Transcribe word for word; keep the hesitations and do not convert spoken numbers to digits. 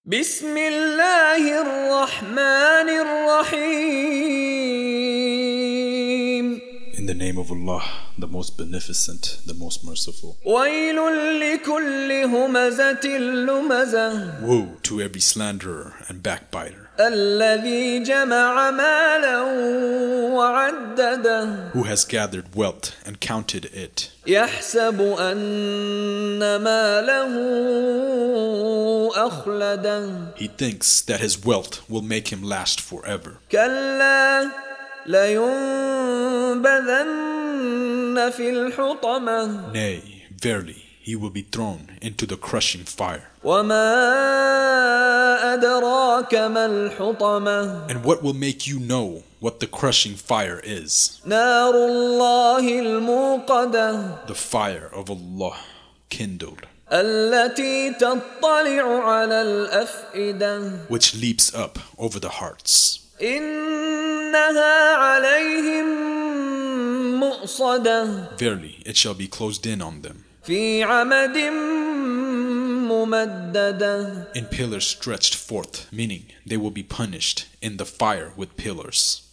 بسم الله الرحمن الرحيم. In the name of Allah, the most beneficent, the most merciful. ويل لكل همزة لمزة. Woe to every slanderer and backbiter, الذي جمع مالا وعدده. who has gathered wealth and counted it, يحسب أن ماله أخلده. he thinks that his wealth will make him last forever. كلا لينبذن في الحطمة. Nay, verily, he will be thrown into the crushing fire. وما أدراك ما الحطمة. And what will make you know what the crushing fire is? نار الله الموقدة. The fire of Allah kindled, التي تطلع على الأفئدة. which leaps up over the hearts. إنها عليهم مؤصدة. Verily, it shall be closed in on them, في عمد ممددة. in pillars stretched forth, meaning they will be punished in the fire with pillars.